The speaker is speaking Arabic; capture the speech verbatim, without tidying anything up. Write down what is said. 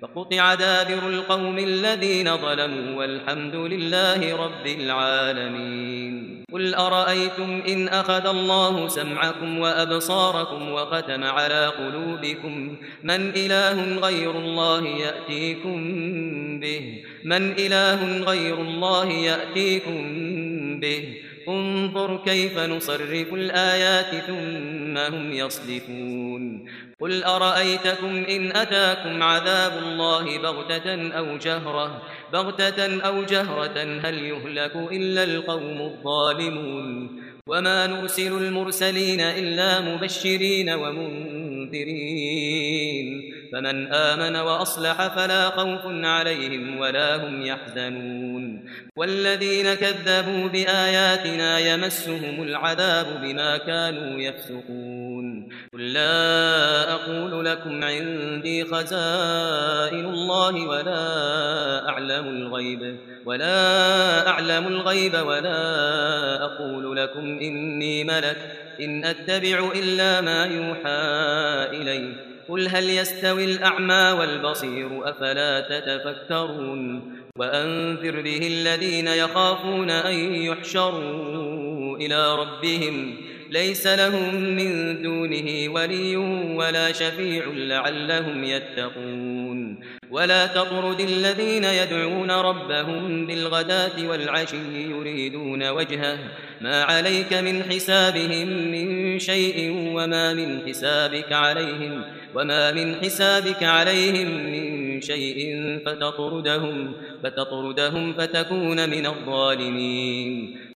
فقطع دابر القوم الذين ظلموا والحمد لله رب العالمين. قل أرأيتم إن أخذ الله سمعكم وأبصاركم وختم على قلوبكم من إله غير الله يأتيكم به من إله غير الله يأتيكم به انظر كيف نصرف الآيات ثم هم يصدفون. قل أرأيتكم إن أتاكم عذاب الله بغتة أو جهرة بغتة أو جهرة هل يهلك إلا القوم الظالمون. وما نرسل المرسلين إلا مبشرين ومنذرين فمن آمن وأصلح فلا خوف عليهم ولا هم يحزنون. والذين كذبوا بآياتنا يمسهم العذاب بما كانوا يفسقون. قل لا أقول لكم عندي خزائن الله ولا أعلم الغيب ولا أعلم الغيب ولا أقول لكم إني ملك إن أتبع إلا ما يوحى إلي. قل هل يستوي الأعمى والبصير أفلا تتفكرون. وأنذر به الذين يخافون أن يحشروا إلى ربهم ليس لهم من دونه ولي ولا شفيع لعلهم يتقون. ولا تطرد الذين يدعون ربهم بالغداة والعشي يريدون وجهه ما عليك من حسابهم من شيء وما من حسابك عليهم وما من حسابك عليهم من شيء فتطردهم فتطردهم فتكون من الظالمين.